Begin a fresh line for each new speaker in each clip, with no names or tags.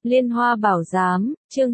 Liên Hoa Bảo Giám, chương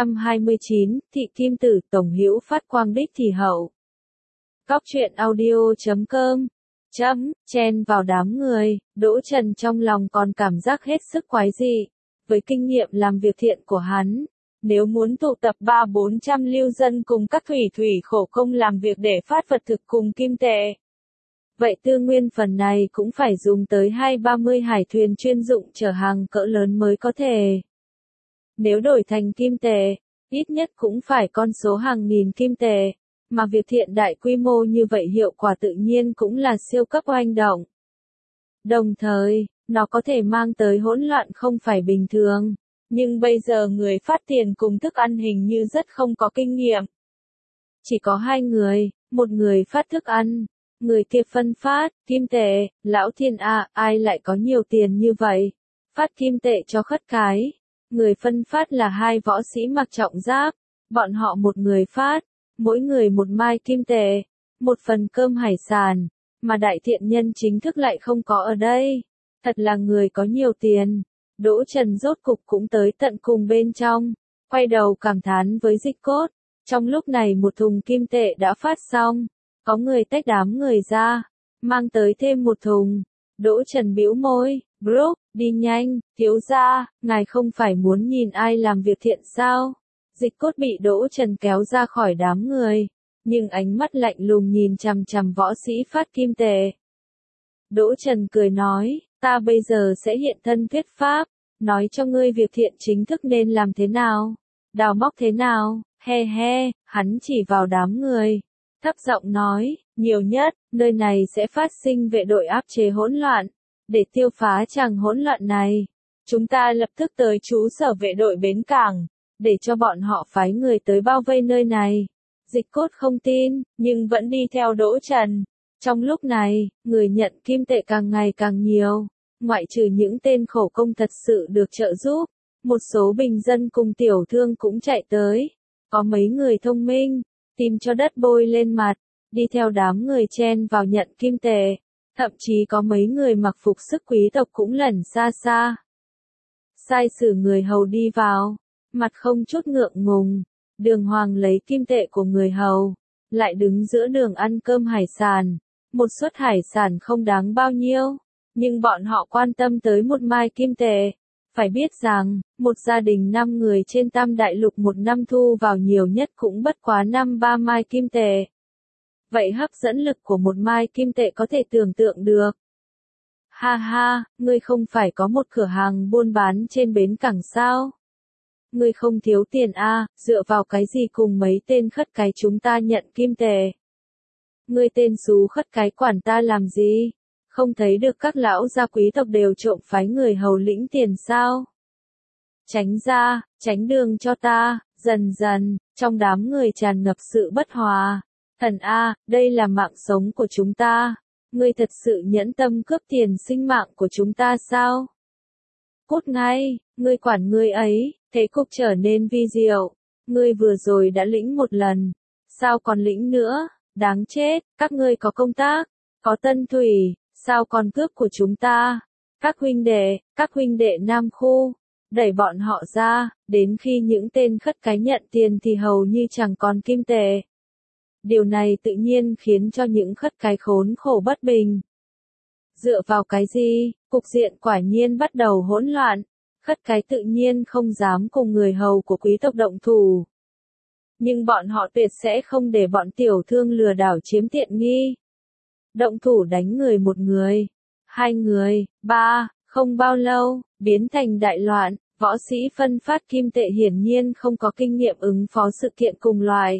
229, Thị Kim Tử Tổng Hữu Phát Quang Đích Thị Hậu. Cóc truyện audio.com chen vào đám người, Đỗ Trần trong lòng còn cảm giác hết sức quái dị. Với kinh nghiệm làm việc thiện của hắn, nếu muốn tụ tập 300-400 lưu dân cùng các thủy khổ công làm việc để phát vật thực cùng kim tệ, vậy tư nguyên phần này cũng phải dùng tới 20-30 hải thuyền chuyên dụng chở hàng cỡ lớn mới có thể. Nếu đổi thành kim tệ, ít nhất cũng phải con số hàng nghìn kim tệ, mà việc thiện đại quy mô như vậy hiệu quả tự nhiên cũng là siêu cấp oanh động. Đồng thời, nó có thể mang tới hỗn loạn không phải bình thường, nhưng bây giờ người phát tiền cùng thức ăn hình như rất không có kinh nghiệm. Chỉ có hai người, một người phát thức ăn, người kia phân phát kim tệ. Lão thiên a, ai lại có nhiều tiền như vậy? Phát kim tệ cho khất cái. Người phân phát là hai võ sĩ mặc trọng giáp, bọn họ một người phát, mỗi người một mai kim tệ, một phần cơm hải sản, mà đại thiện nhân chính thức lại không có ở đây. Thật là người có nhiều tiền. Đỗ Trần rốt cục cũng tới tận cùng bên trong, quay đầu cảm thán với Dịch Cốt. Trong lúc này một thùng kim tệ đã phát xong, có người tách đám người ra, mang tới thêm một thùng. Đỗ Trần bĩu môi, Brooke, đi nhanh, thiếu gia, ngài không phải muốn nhìn ai làm việc thiện sao? Dịch Cốt bị Đỗ Trần kéo ra khỏi đám người, nhưng ánh mắt lạnh lùng nhìn chằm chằm võ sĩ phát kim tệ. Đỗ Trần cười nói, ta bây giờ sẽ hiện thân thuyết pháp, nói cho ngươi việc thiện chính thức nên làm thế nào, đào móc thế nào, he he, hắn chỉ vào đám người, thấp giọng nói, nhiều nhất, nơi này sẽ phát sinh vệ đội áp chế hỗn loạn. Để tiêu phá tràng hỗn loạn này, chúng ta lập tức tới trú sở vệ đội bến cảng, để cho bọn họ phái người tới bao vây nơi này. Dịch Cốt không tin, nhưng vẫn đi theo Đỗ Trần. Trong lúc này, người nhận kim tệ càng ngày càng nhiều, ngoại trừ những tên khổ công thật sự được trợ giúp, một số bình dân cùng tiểu thương cũng chạy tới. Có mấy người thông minh, tìm cho đất bôi lên mặt, đi theo đám người chen vào nhận kim tệ. Thậm chí có mấy người mặc phục sức quý tộc cũng lẩn xa xa. Sai sử người hầu đi vào, mặt không chút ngượng ngùng, Đường Hoàng lấy kim tệ của người hầu, lại đứng giữa đường ăn cơm hải sản. Một suất hải sản không đáng bao nhiêu, nhưng bọn họ quan tâm tới một mai kim tệ. Phải biết rằng, một gia đình 5 người trên Tam Đại Lục một năm thu vào nhiều nhất cũng bất quá 5-3 mai kim tệ. Vậy hấp dẫn lực của một mai kim tệ có thể tưởng tượng được. Ha ha, ngươi không phải có một cửa hàng buôn bán trên bến cảng sao? Ngươi không thiếu tiền a, dựa vào cái gì cùng mấy tên khất cái chúng ta nhận kim tệ? Ngươi tên xú khất cái quản ta làm gì? Không thấy được các lão gia quý tộc đều trộm phái người hầu lĩnh tiền sao? Tránh ra, tránh đường cho ta. Dần dần, trong đám người tràn ngập sự bất hòa. Thần a, đây là mạng sống của chúng ta. Ngươi thật sự nhẫn tâm cướp tiền sinh mạng của chúng ta sao? Cút ngay, ngươi quản ngươi ấy, thế cục trở nên vi diệu. Ngươi vừa rồi đã lĩnh một lần, sao còn lĩnh nữa? Đáng chết, các ngươi có công tác, có tân thủy, sao còn cướp của chúng ta? Các huynh đệ Nam Khu, đẩy bọn họ ra, đến khi những tên khất cái nhận tiền thì hầu như chẳng còn kim tệ. Điều này tự nhiên khiến cho những khất cái khốn khổ bất bình. Dựa vào cái gì, cục diện quả nhiên bắt đầu hỗn loạn, khất cái tự nhiên không dám cùng người hầu của quý tộc động thủ. Nhưng bọn họ tuyệt sẽ không để bọn tiểu thương lừa đảo chiếm tiện nghi. Động thủ đánh người, một người, hai người, ba, không bao lâu, biến thành đại loạn. Võ sĩ phân phát kim tệ hiển nhiên không có kinh nghiệm ứng phó sự kiện cùng loại.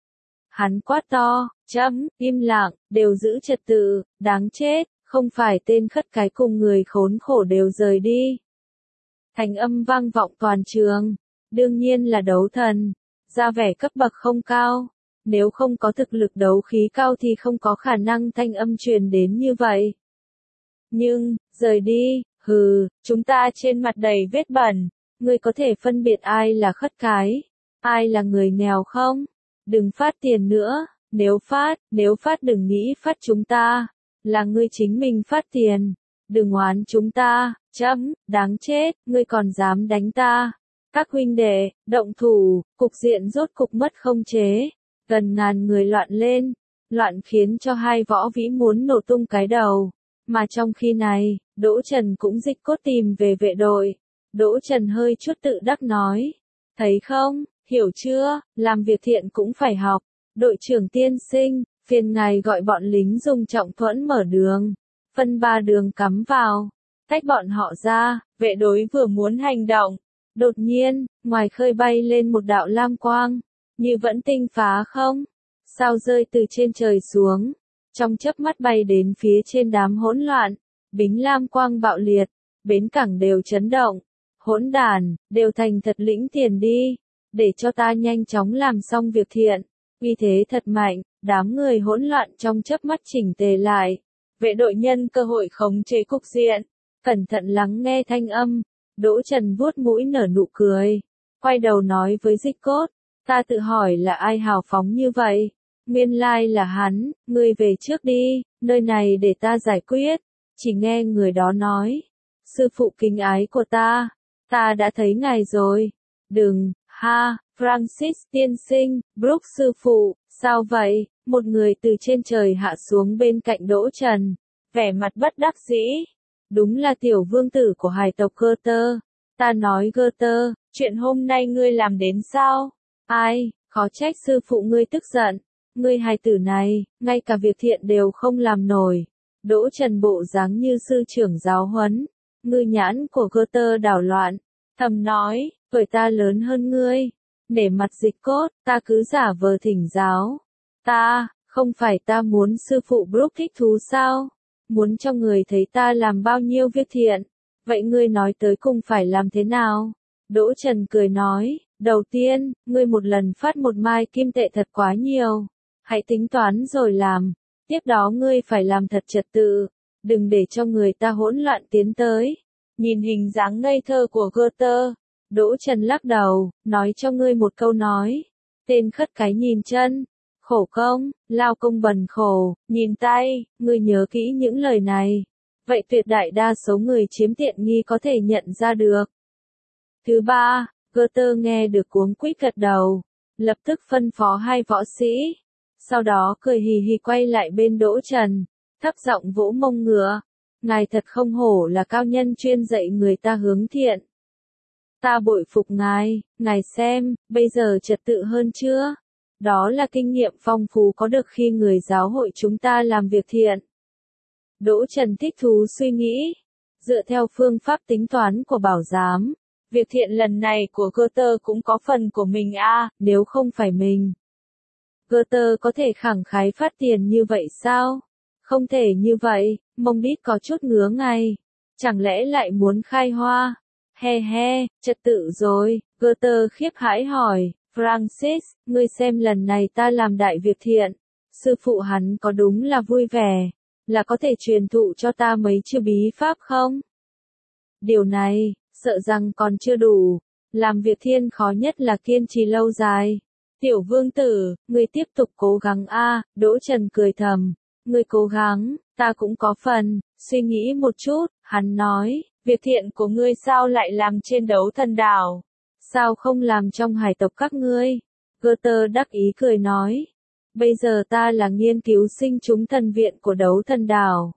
Hắn quát to, im lặng, đều giữ trật tự, đáng chết, không phải tên khất cái cùng người khốn khổ đều rời đi. Thành âm vang vọng toàn trường, đương nhiên là đấu thần, ra vẻ cấp bậc không cao, nếu không có thực lực đấu khí cao thì không có khả năng thanh âm truyền đến như vậy. Nhưng, rời đi, hừ, chúng ta trên mặt đầy vết bẩn, ngươi có thể phân biệt ai là khất cái, ai là người nghèo không? Đừng phát tiền nữa, nếu phát đừng nghĩ phát chúng ta, là ngươi chính mình phát tiền. đừng oán chúng ta, đáng chết, ngươi còn dám đánh ta. Các huynh đệ, động thủ, cục diện rốt cục mất không chế, gần ngàn người loạn lên, loạn khiến cho hai võ vĩ muốn nổ tung cái đầu. Mà trong khi này, Đỗ Trần cũng dịch cốt tìm về vệ đội. Đỗ Trần hơi chút tự đắc nói, thấy không, hiểu chưa, làm việc thiện cũng phải học. Đội trưởng tiên sinh, phiền ngài gọi bọn lính dùng trọng thuẫn mở đường, phân ba đường cắm vào, tách bọn họ ra. Vệ đối vừa muốn hành động, đột nhiên, ngoài khơi bay lên một đạo lam quang, như vẫn tinh phá không, sao rơi từ trên trời xuống, trong chớp mắt bay đến phía trên đám hỗn loạn, bính lam quang bạo liệt, bến cảng đều chấn động, hỗn đàn, đều thành thật lĩnh tiền đi, để cho ta nhanh chóng làm xong việc thiện. Uy thế thật mạnh, đám người hỗn loạn trong chớp mắt chỉnh tề lại. Vệ đội nhân cơ hội khống chế cục diện, cẩn thận lắng nghe thanh âm. Đỗ Trần vuốt mũi nở nụ cười, quay đầu nói với Dịch Cốt, ta tự hỏi là ai hào phóng như vậy, nguyên lai là hắn, ngươi về trước đi, nơi này để ta giải quyết. Chỉ nghe người đó nói, sư phụ kính ái của ta đã thấy ngài rồi. Đừng, ha, Francis tiên sinh, Brooke sư phụ, sao vậy? Một người từ trên trời hạ xuống bên cạnh Đỗ Trần, vẻ mặt bất đắc dĩ. Đúng là tiểu vương tử của hải tộc Goethe. Ta nói Goethe, chuyện hôm nay ngươi làm đến sao? Ai, khó trách sư phụ ngươi tức giận. Ngươi hài tử này, ngay cả việc thiện đều không làm nổi. Đỗ Trần bộ dáng như sư trưởng giáo huấn. Ngư nhãn của Goethe đảo loạn, thầm nói, tuổi ta lớn hơn ngươi. Nể mặt Dịch Cốt, ta cứ giả vờ thỉnh giáo. Không phải ta muốn sư phụ Brooke thích thú sao? Muốn cho người thấy ta làm bao nhiêu việc thiện. Vậy ngươi nói tới cùng phải làm thế nào? Đỗ Trần cười nói, đầu tiên, ngươi một lần phát một mai kim tệ thật quá nhiều. Hãy tính toán rồi làm. Tiếp đó ngươi phải làm thật trật tự. Đừng để cho người ta hỗn loạn tiến tới. Nhìn hình dáng ngây thơ của Goethe, Đỗ Trần lắc đầu, nói cho ngươi một câu nói. Tên khất cái nhìn chân, khổ công, lao công bần khổ, nhìn tay, ngươi nhớ kỹ những lời này. Vậy tuyệt đại đa số người chiếm tiện nghi có thể nhận ra được. Thứ ba, Goethe nghe được cuống quýt gật đầu, lập tức phân phó hai võ sĩ. Sau đó cười hì hì quay lại bên Đỗ Trần, thấp giọng vỗ mông ngựa. Ngài thật không hổ là cao nhân chuyên dạy người ta hướng thiện. Ta bội phục ngài xem, bây giờ trật tự hơn chưa? Đó là kinh nghiệm phong phú có được khi người giáo hội chúng ta làm việc thiện. Đỗ Trần thích thú suy nghĩ. Dựa theo phương pháp tính toán của bảo giám, việc thiện lần này của Goethe cũng có phần của mình nếu không phải mình. Goethe có thể khẳng khái phát tiền như vậy sao? Không thể như vậy, mông đít có chút ngứa ngay. Chẳng lẽ lại muốn khai hoa? He, trật tự rồi. Goethe khiếp hãi hỏi, Francis, ngươi xem lần này ta làm đại việc thiện. Sư phụ hắn có đúng là vui vẻ, là có thể truyền thụ cho ta mấy chiêu bí pháp không? Điều này, sợ rằng còn chưa đủ. Làm việc thiên khó nhất là kiên trì lâu dài. Tiểu vương tử, ngươi tiếp tục cố gắng Đỗ Trần cười thầm. Ngươi cố gắng, ta cũng có phần. Suy nghĩ một chút, hắn nói, việc thiện của ngươi sao lại làm trên đấu thần đảo? Sao không làm trong hải tộc các ngươi? Goethe đắc ý cười nói, bây giờ ta là nghiên cứu sinh chúng thần viện của đấu thần đảo.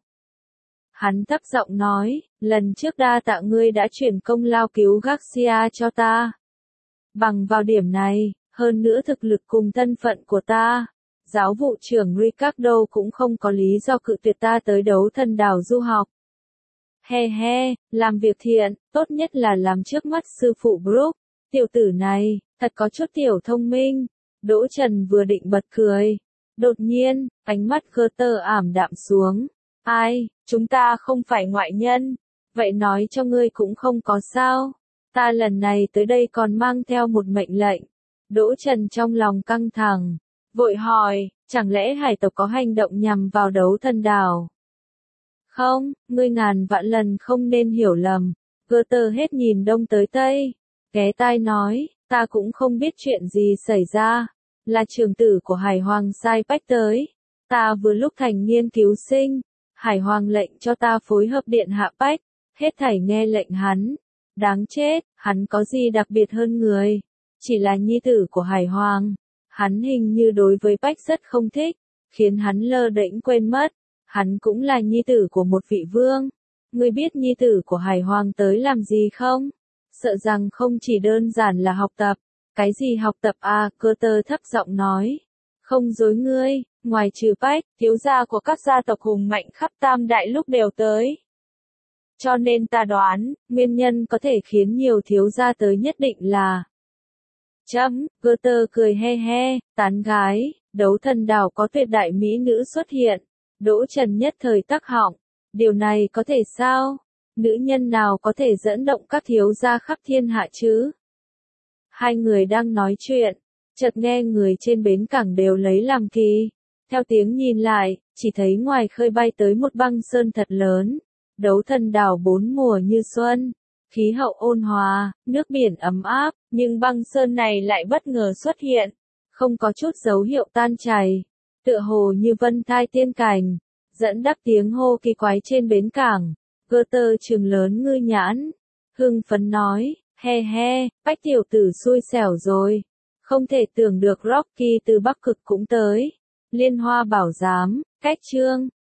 Hắn thấp giọng nói, lần trước đa tạ ngươi đã chuyển công lao cứu Garcia cho ta. Bằng vào điểm này, hơn nữa thực lực cùng thân phận của ta, giáo vụ trưởng Ricardo cũng không có lý do cự tuyệt ta tới đấu thần đảo du học. He, làm việc thiện, tốt nhất là làm trước mắt sư phụ Brooke. Tiểu tử này, thật có chút tiểu thông minh. Đỗ Trần vừa định bật cười. Đột nhiên, ánh mắt Goethe ảm đạm xuống. Chúng ta không phải ngoại nhân. Vậy nói cho ngươi cũng không có sao. Ta lần này tới đây còn mang theo một mệnh lệnh. Đỗ Trần trong lòng căng thẳng, vội hỏi, chẳng lẽ hải tộc có hành động nhằm vào đấu thần đảo? Không, ngươi ngàn vạn lần không nên hiểu lầm. Goethe hết nhìn đông tới tây, ghé tai nói, ta cũng không biết chuyện gì xảy ra. Là trưởng tử của hải hoàng sai bách tới. Ta vừa lúc thành nghiên cứu sinh, Hải Hoàng lệnh cho ta phối hợp điện hạ Bách, hết thảy nghe lệnh hắn. Đáng chết, hắn có gì đặc biệt hơn người? Chỉ là nhi tử của Hải Hoàng. Hắn hình như đối với Bách rất không thích, khiến hắn lơ đễnh quên mất. Hắn cũng là nhi tử của một vị vương. Ngươi biết nhi tử của Hải Hoàng tới làm gì không? Sợ rằng không chỉ đơn giản là học tập. Cái gì học tập à? Cơ tơ thấp giọng nói. Không dối ngươi, ngoài trừ Bách, thiếu gia của các gia tộc hùng mạnh khắp Tam Đại lúc đều tới. Cho nên ta đoán, nguyên nhân có thể khiến nhiều thiếu gia tới nhất định là Cơ tơ cười he he, tán gái, Đấu Thần Đảo có tuyệt đại mỹ nữ xuất hiện. Đỗ Trần nhất thời tắc họng. Điều này có thể sao? Nữ nhân nào có thể dẫn động các thiếu gia khắp thiên hạ chứ? Hai người đang nói chuyện, chợt nghe người trên bến cảng đều lấy làm kỳ. Theo tiếng nhìn lại, chỉ thấy ngoài khơi bay tới một băng sơn thật lớn. Đấu Thần Đảo bốn mùa như xuân, khí hậu ôn hòa, nước biển ấm áp, nhưng băng sơn này lại bất ngờ xuất hiện, không có chút dấu hiệu tan chảy, tựa hồ như vân thai tiên cảnh, dẫn đắc tiếng hô kỳ quái trên bến cảng. Goethe trừng lớn ngư nhãn, hưng phấn nói, he he, Bách tiểu tử xui xẻo rồi, không thể tưởng được Rocky từ Bắc Cực cũng tới. Liên Hoa Bảo Giám, cách chương